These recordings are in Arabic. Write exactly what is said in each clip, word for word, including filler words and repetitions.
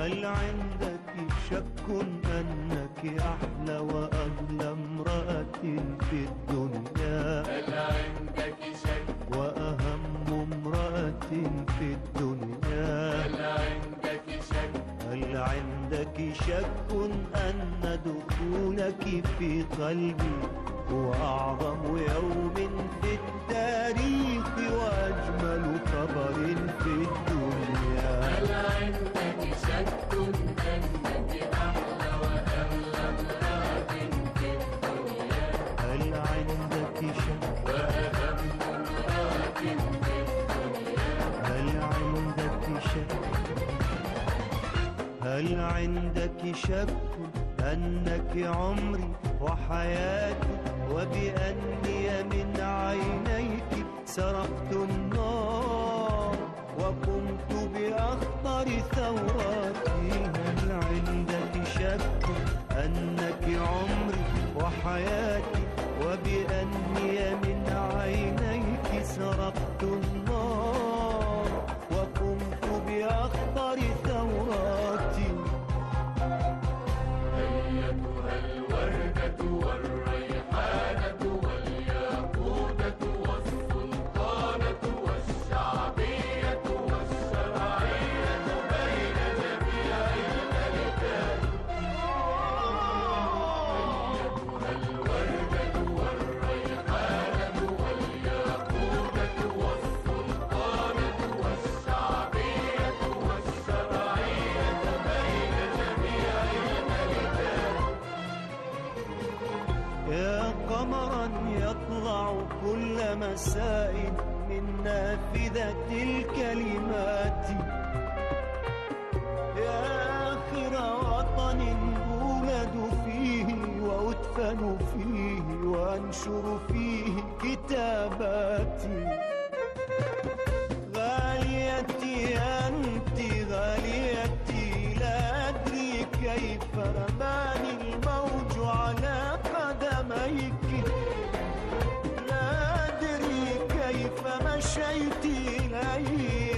هل عندك شك أنك أحلى وأغلى امرأة في الدنيا؟ هل عندك شك وأهم امرأة في الدنيا؟ هل عندك شك هل عندك شك أن دخولك في قلبي هو أعظم يوم في التاريخ وأجمل خبر في الدنيا؟ هل عندك شك أنك أحلى وأغلى امرأة في الدنيا؟ هل عندك شك وأهم امرأة في الدنيا؟ هل عندك شك هل عندك شك أنك عمري وحياتي وبأني من عينيك سرقت النار وقمت بأخطر ثوراتي؟ هل عندك شك أنك عمري وحياتي وبأني من عينيك سرقت النار وقمت بأخطر ثوراتي؟ أيتها الوردة والريحانة والياقوتة والسلطانة والشعبية والشرعية بين جميع الملكات. أيتها الوردة والريحانة والياقوتة والسلطانة والشعبية والشرعية بين جميع الملكات. يا قمرا يطلع كل مساء من نافذة الكلمات، يا آخر وطن أولد فيه وأدفن فيه وأنشر فيه كتاباتي. غاليتي أنت غاليتي، لا أدري كيف رماني الموج على قدميك، لا أدري كيف مشيت إلي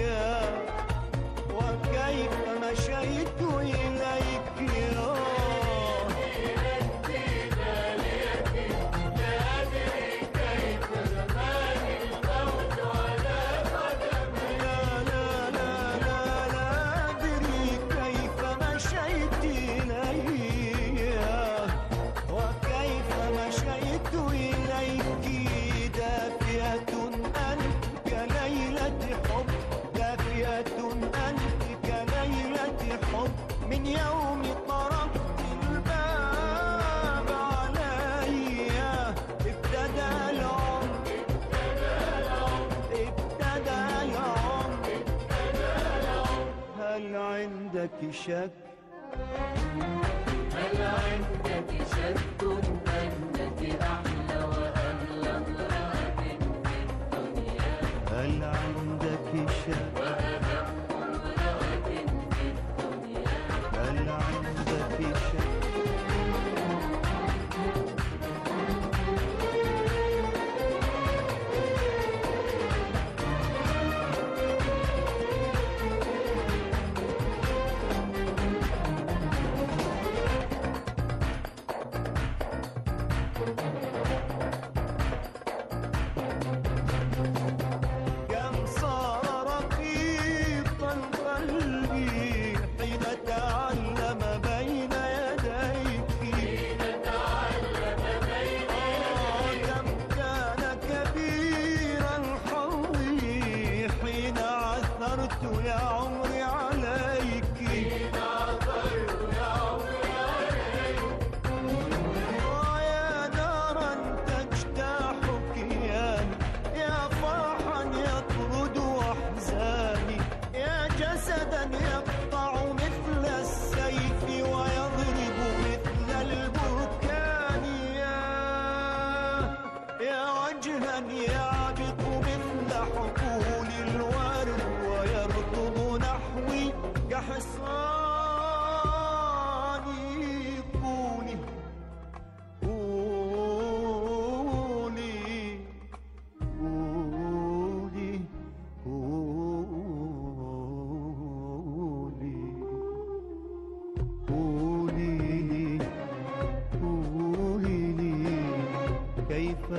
وكيف مشيت إليك. أنت غاليتي، لا أدري كيف رماني الموج على قدمي. لا لا لا لا لا أدري كيف مشيت إلي وكيف مشيت إليك. دافئة أنت كليلة حب، دافئة أنت كليلة حب، من يوم طرقت الباب علي ابتدى العمر، ابتدى العمر. هل عندك شك هل عندك شك أنك أحلى وأغلى امرأة في الدنيا؟ هل عندك شك وأهم امرأة في الدنيا؟ هل عندك شك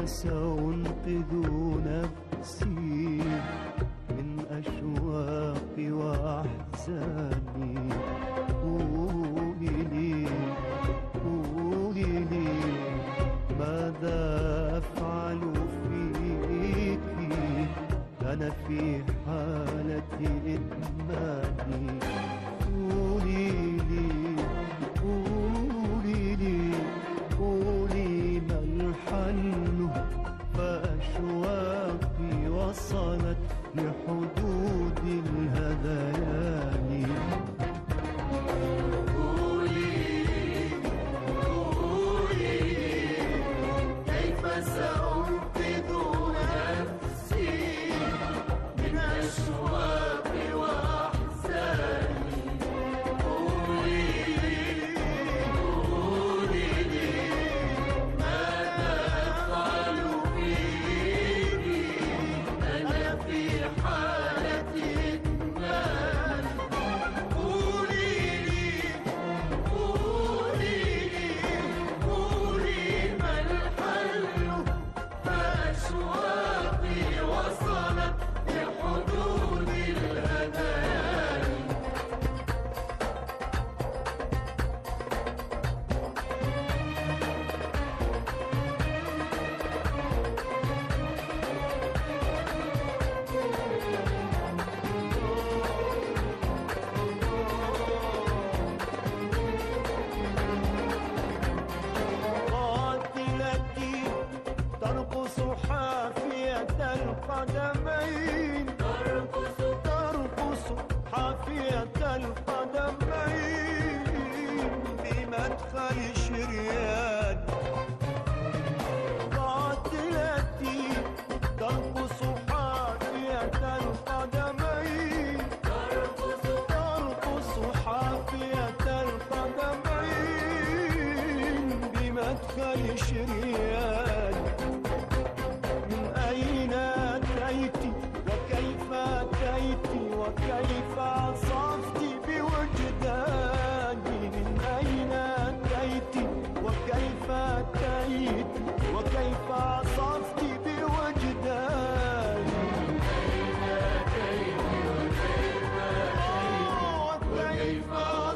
سأنقذ نفسي من أشواقي وأحزاني. قولي لي قولي لي ماذا أفعل فيك؟ أنا في حالة إدماني. قولي لي قولي لي قولي ما الحل؟ فأشواقي وصلت لحدود الهذيان. كيف سأنقذ نفسي من أشواقي وأحزاني؟ قولي قولي لي ماذا أفعل فيك؟ أنا في حالة إدمان. قولي لي قولي لي قولي ما الحل؟ فأشواقي وصلت لحدود الهذيان. قاتلتي ترقص حافية القدمين، ترقص ترقص حافية القدمين بمدخل شريان. قاتلتي ترقص حافية القدمين، ترقص ترقص حافية القدمين بمدخل شريان. من أين أتيت وكيف أتيت وكيف عصفت بوجداني؟ من أين أتيت وكيف أتيت وكيف عصفت بوجداني؟ أين أتيت وكيف آه، وكيف